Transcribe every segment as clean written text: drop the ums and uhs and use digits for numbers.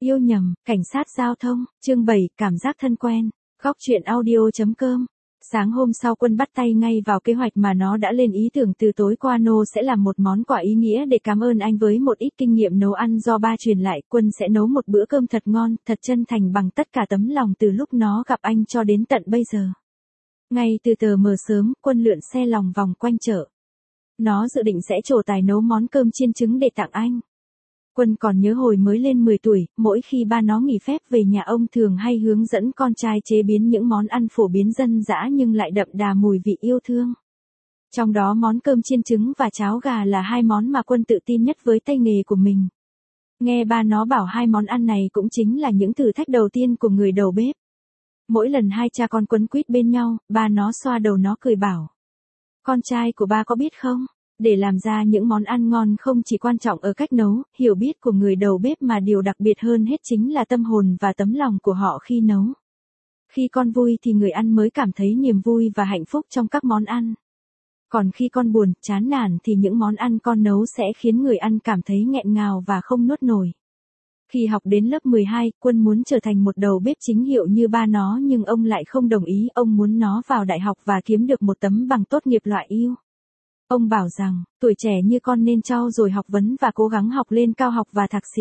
Yêu nhầm, cảnh sát giao thông, chương 7, cảm giác thân quen, góc chuyện audio.com. Sáng hôm sau Quân bắt tay ngay vào kế hoạch mà nó đã lên ý tưởng từ tối qua. Nô sẽ làm một món quà ý nghĩa để cảm ơn anh với một ít kinh nghiệm nấu ăn do ba truyền lại. Quân sẽ nấu một bữa cơm thật ngon, thật chân thành bằng tất cả tấm lòng từ lúc nó gặp anh cho đến tận bây giờ. Ngay từ tờ mờ sớm, Quân lượn xe lòng vòng quanh chợ. Nó dự định sẽ trổ tài nấu món cơm chiên trứng để tặng anh. Quân còn nhớ hồi mới lên 10 tuổi, mỗi khi ba nó nghỉ phép về nhà ông thường hay hướng dẫn con trai chế biến những món ăn phổ biến dân dã nhưng lại đậm đà mùi vị yêu thương. Trong đó món cơm chiên trứng và cháo gà là hai món mà Quân tự tin nhất với tay nghề của mình. Nghe ba nó bảo hai món ăn này cũng chính là những thử thách đầu tiên của người đầu bếp. Mỗi lần hai cha con quấn quýt bên nhau, ba nó xoa đầu nó cười bảo: "Con trai của ba có biết không? Để làm ra những món ăn ngon không chỉ quan trọng ở cách nấu, hiểu biết của người đầu bếp mà điều đặc biệt hơn hết chính là tâm hồn và tấm lòng của họ khi nấu. Khi con vui thì người ăn mới cảm thấy niềm vui và hạnh phúc trong các món ăn. Còn khi con buồn, chán nản thì những món ăn con nấu sẽ khiến người ăn cảm thấy nghẹn ngào và không nuốt nổi." Khi học đến lớp 12, Quân muốn trở thành một đầu bếp chính hiệu như ba nó nhưng ông lại không đồng ý. Ông muốn nó vào đại học và kiếm được một tấm bằng tốt nghiệp loại ưu. Ông bảo rằng, tuổi trẻ như con nên trau dồi học vấn và cố gắng học lên cao học và thạc sĩ.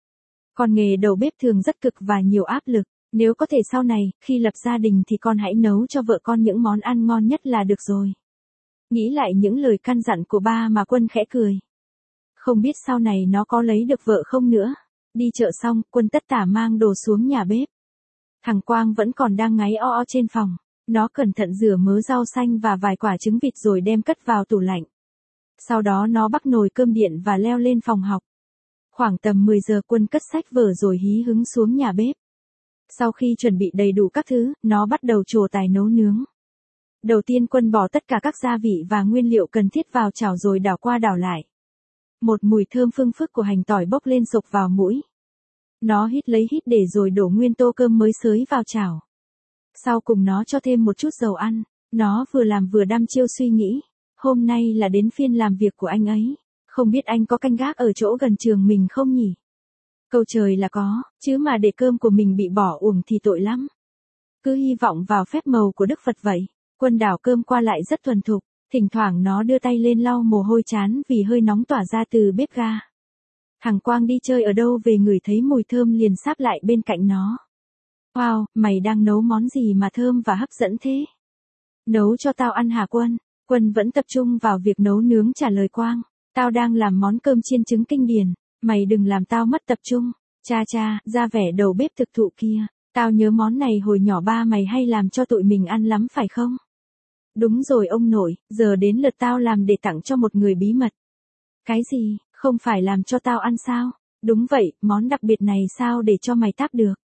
Còn nghề đầu bếp thường rất cực và nhiều áp lực. Nếu có thể sau này, khi lập gia đình thì con hãy nấu cho vợ con những món ăn ngon nhất là được rồi. Nghĩ lại những lời căn dặn của ba mà Quân khẽ cười. Không biết sau này nó có lấy được vợ không nữa. Đi chợ xong, Quân tất tả mang đồ xuống nhà bếp. Thằng Quang vẫn còn đang ngáy o o trên phòng. Nó cẩn thận rửa mớ rau xanh và vài quả trứng vịt rồi đem cất vào tủ lạnh. Sau đó nó bắc nồi cơm điện và leo lên phòng học. Khoảng tầm 10 giờ Quân cất sách vở rồi hí hứng xuống nhà bếp. Sau khi chuẩn bị đầy đủ các thứ, nó bắt đầu trổ tài nấu nướng. Đầu tiên Quân bỏ tất cả các gia vị và nguyên liệu cần thiết vào chảo rồi đảo qua đảo lại. Một mùi thơm phưng phức của hành tỏi bốc lên sộc vào mũi. Nó hít lấy hít để rồi đổ nguyên tô cơm mới xới vào chảo. Sau cùng nó cho thêm một chút dầu ăn. Nó vừa làm vừa đăm chiêu suy nghĩ. Hôm nay là đến phiên làm việc của anh ấy. Không biết anh có canh gác ở chỗ gần trường mình không nhỉ? Câu trời là có, chứ mà để cơm của mình bị bỏ uổng thì tội lắm. Cứ hy vọng vào phép màu của Đức Phật vậy. Quân đảo cơm qua lại rất thuần thục. Thỉnh thoảng nó đưa tay lên lau mồ hôi trán vì hơi nóng tỏa ra từ bếp ga. Thằng Quang đi chơi ở đâu về ngửi thấy mùi thơm liền sáp lại bên cạnh nó. Wow, mày đang nấu món gì mà thơm và hấp dẫn thế? Nấu cho tao ăn hả Quân? Quân vẫn tập trung vào việc nấu nướng trả lời Quang. Tao đang làm món cơm chiên trứng kinh điển. Mày đừng làm tao mất tập trung. Cha cha, ra vẻ đầu bếp thực thụ kia. Tao nhớ món này hồi nhỏ ba mày hay làm cho tụi mình ăn lắm phải không? Đúng rồi ông nội, giờ đến lượt tao làm để tặng cho một người bí mật. Cái gì, không phải làm cho tao ăn sao? Đúng vậy, món đặc biệt này sao để cho mày táp được?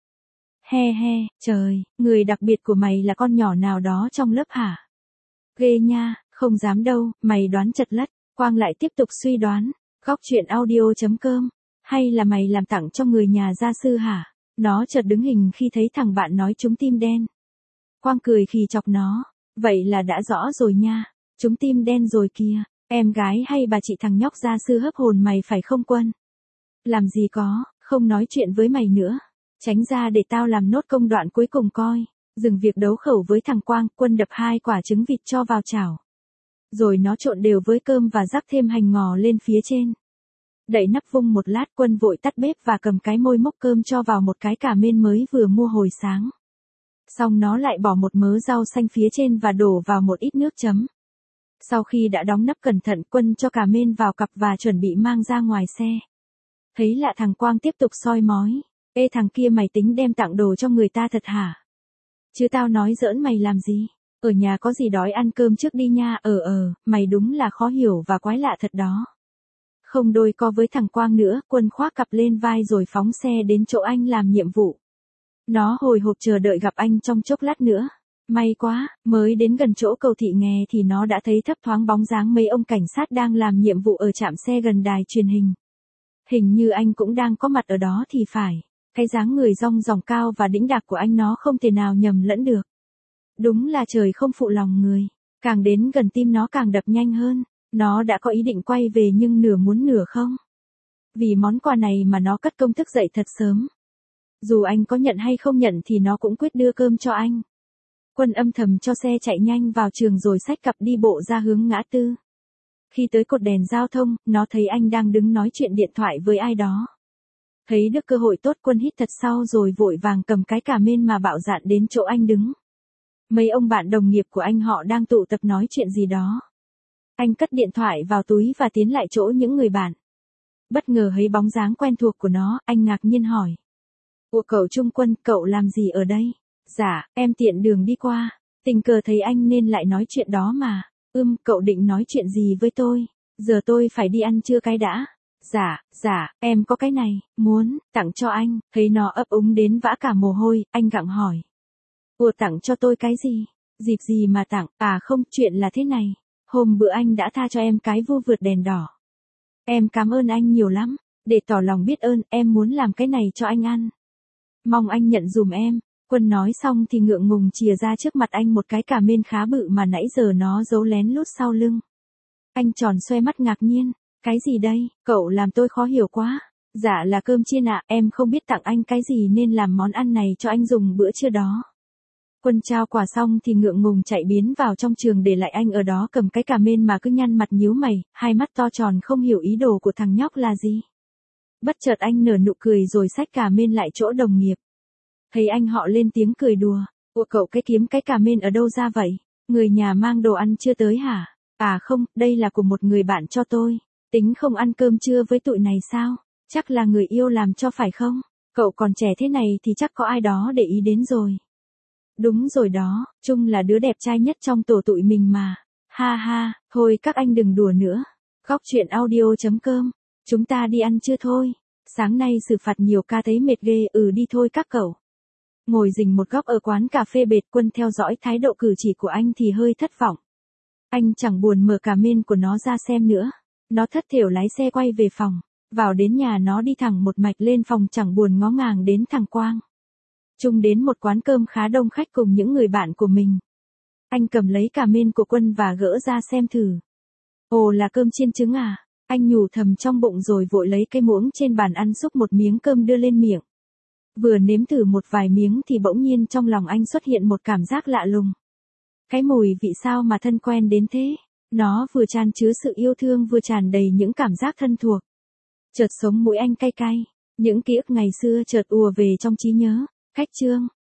He he, trời, người đặc biệt của mày là con nhỏ nào đó trong lớp hả? Ghê nha, không dám đâu, mày đoán chật lất. Quang lại tiếp tục suy đoán. Góc chuyện audio.com. Hay là mày làm tặng cho người nhà gia sư hả? Nó chợt đứng hình khi thấy thằng bạn nói trúng tim đen. Quang cười khì chọc nó. Vậy là đã rõ rồi nha. Trúng tim đen rồi kìa. Em gái hay bà chị thằng nhóc gia sư hấp hồn mày phải không Quân? Làm gì có, không nói chuyện với mày nữa. Tránh ra để tao làm nốt công đoạn cuối cùng coi. Dừng việc đấu khẩu với thằng Quang, Quân đập 2 quả trứng vịt cho vào chảo. Rồi nó trộn đều với cơm và rắc thêm hành ngò lên phía trên. Đậy nắp vung một lát Quân vội tắt bếp và cầm cái môi múc cơm cho vào một cái cà mên mới vừa mua hồi sáng. Xong nó lại bỏ một mớ rau xanh phía trên và đổ vào một ít nước chấm. Sau khi đã đóng nắp cẩn thận Quân cho cà mên vào cặp và chuẩn bị mang ra ngoài xe. Thấy lạ thằng Quang tiếp tục soi mói. Ê thằng kia mày tính đem tặng đồ cho người ta thật hả? Chứ tao nói giỡn mày làm gì? Ở nhà có gì đói ăn cơm trước đi nha. Mày đúng là khó hiểu và quái lạ thật đó. Không đôi co với thằng Quang nữa, Quân khoác cặp lên vai rồi phóng xe đến chỗ anh làm nhiệm vụ. Nó hồi hộp chờ đợi gặp anh trong chốc lát nữa. May quá, mới đến gần chỗ cầu Thị Nghè thì nó đã thấy thấp thoáng bóng dáng mấy ông cảnh sát đang làm nhiệm vụ ở trạm xe gần đài truyền hình. Hình như anh cũng đang có mặt ở đó thì phải. Cái dáng người rong ròng cao và đĩnh đạc của anh nó không thể nào nhầm lẫn được. Đúng là trời không phụ lòng người. Càng đến gần tim nó càng đập nhanh hơn. Nó đã có ý định quay về nhưng nửa muốn nửa không. Vì món quà này mà nó cất công thức dậy thật sớm. Dù anh có nhận hay không nhận thì nó cũng quyết đưa cơm cho anh. Quân âm thầm cho xe chạy nhanh vào trường rồi xách cặp đi bộ ra hướng ngã tư. Khi tới cột đèn giao thông, nó thấy anh đang đứng nói chuyện điện thoại với ai đó. Thấy được cơ hội tốt, Quân hít thật sâu rồi vội vàng cầm cái cà mên mà bạo dạn đến chỗ anh đứng. Mấy ông bạn đồng nghiệp của anh họ đang tụ tập nói chuyện gì đó. Anh cất điện thoại vào túi và tiến lại chỗ những người bạn. Bất ngờ thấy bóng dáng quen thuộc của nó, anh ngạc nhiên hỏi. Ủa cậu Trung Quân, cậu làm gì ở đây? Dạ, em tiện đường đi qua. Tình cờ thấy anh nên lại nói chuyện đó mà. Cậu định nói chuyện gì với tôi? Giờ tôi phải đi ăn trưa cái đã. Dạ, em có cái này, muốn tặng cho anh. Thấy nó ấp úng đến vã cả mồ hôi, anh gặng hỏi. Ủa tặng cho tôi cái gì? Dịp gì mà tặng? À không, chuyện là thế này. Hôm bữa anh đã tha cho em cái vua vượt đèn đỏ. Em cảm ơn anh nhiều lắm. Để tỏ lòng biết ơn, em muốn làm cái này cho anh ăn. Mong anh nhận dùm em. Quân nói xong thì ngượng ngùng chìa ra trước mặt anh một cái cà mên khá bự mà nãy giờ nó giấu lén lút sau lưng. Anh tròn xoe mắt ngạc nhiên. Cái gì đây, cậu làm tôi khó hiểu quá. Dạ là cơm chiên ạ, em không biết tặng anh cái gì nên làm món ăn này cho anh dùng bữa trưa đó. Quân trao quà xong thì ngượng ngùng chạy biến vào trong trường để lại anh ở đó cầm cái cà mên mà cứ nhăn mặt nhíu mày, hai mắt to tròn không hiểu ý đồ của thằng nhóc là gì. Bất chợt anh nở nụ cười rồi xách cà mên lại chỗ đồng nghiệp. Thấy anh họ lên tiếng cười đùa. Ủa cậu kiếm cái cà mên ở đâu ra vậy? Người nhà mang đồ ăn chưa tới hả? À không, đây là của một người bạn cho tôi. Tính không ăn cơm trưa với tụi này sao? Chắc là người yêu làm cho phải không? Cậu còn trẻ thế này thì chắc có ai đó để ý đến rồi. Đúng rồi đó, Trung là đứa đẹp trai nhất trong tổ tụi mình mà. Ha ha, thôi các anh đừng đùa nữa. Góc truyện audio.com. Chúng ta đi ăn trưa thôi. Sáng nay xử phạt nhiều ca thấy mệt ghê, đi thôi các cậu. Ngồi rình một góc ở quán cà phê bệt, Quân theo dõi thái độ cử chỉ của anh thì hơi thất vọng. Anh chẳng buồn mở cà mên của nó ra xem nữa. Nó thất thểu lái xe quay về phòng. Vào đến nhà nó đi thẳng một mạch lên phòng chẳng buồn ngó ngàng đến thằng Quang. Trung đến một quán cơm khá đông khách cùng những người bạn của mình. Anh cầm lấy cà mên của Quân và gỡ ra xem thử. Ồ là cơm chiên trứng à? Anh nhủ thầm trong bụng rồi vội lấy cái muỗng trên bàn ăn xúc một miếng cơm đưa lên miệng. Vừa nếm thử một vài miếng thì bỗng nhiên trong lòng anh xuất hiện một cảm giác lạ lùng. Cái mùi vị sao mà thân quen đến thế? Nó vừa tràn chứa sự yêu thương vừa tràn đầy những cảm giác thân thuộc. Chợt sống mũi anh cay cay. Những ký ức ngày xưa chợt ùa về trong trí nhớ. Khách Trương,